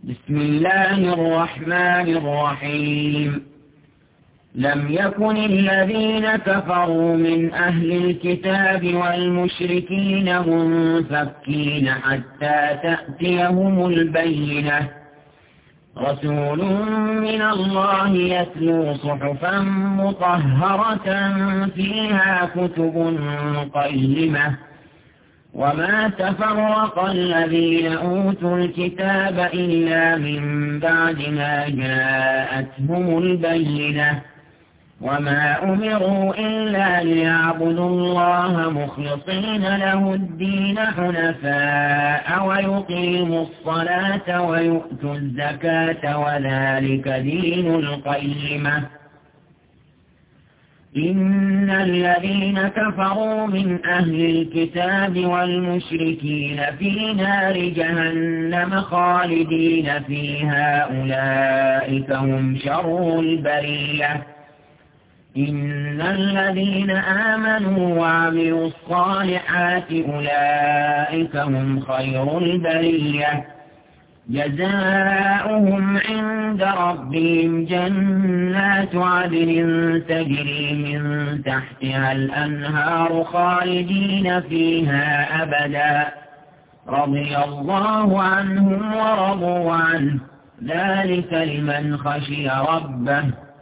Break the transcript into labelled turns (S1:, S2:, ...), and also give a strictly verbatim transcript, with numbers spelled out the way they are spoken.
S1: بسم الله الرحمن الرحيم لم يكن الذين كفروا من أهل الكتاب والمشركين منفكين حتى تأتيهم البينة رسول من الله يتلو صحفا مطهرة فيها كتب قيمة وما تفرق الذين أوتوا الكتاب إلا من بعد ما جاءتهم البينة وما أمروا إلا ليعبدوا الله مخلصين له الدين حنفاء ويقيموا الصلاة ويؤتوا الزكاة وذلك دين القيمة إن الذين كفروا من أهل الكتاب والمشركين في نار جهنم خالدين فيها أولئك هم شر البرية إن الذين آمنوا وعملوا الصالحات أولئك هم خير البرية جزاؤهم عند ربهم جنات عدن تجري من تحتها الأنهار خالدين فيها أبدا رضي الله عنهم ورضوا عنه ذلك لمن خشي ربه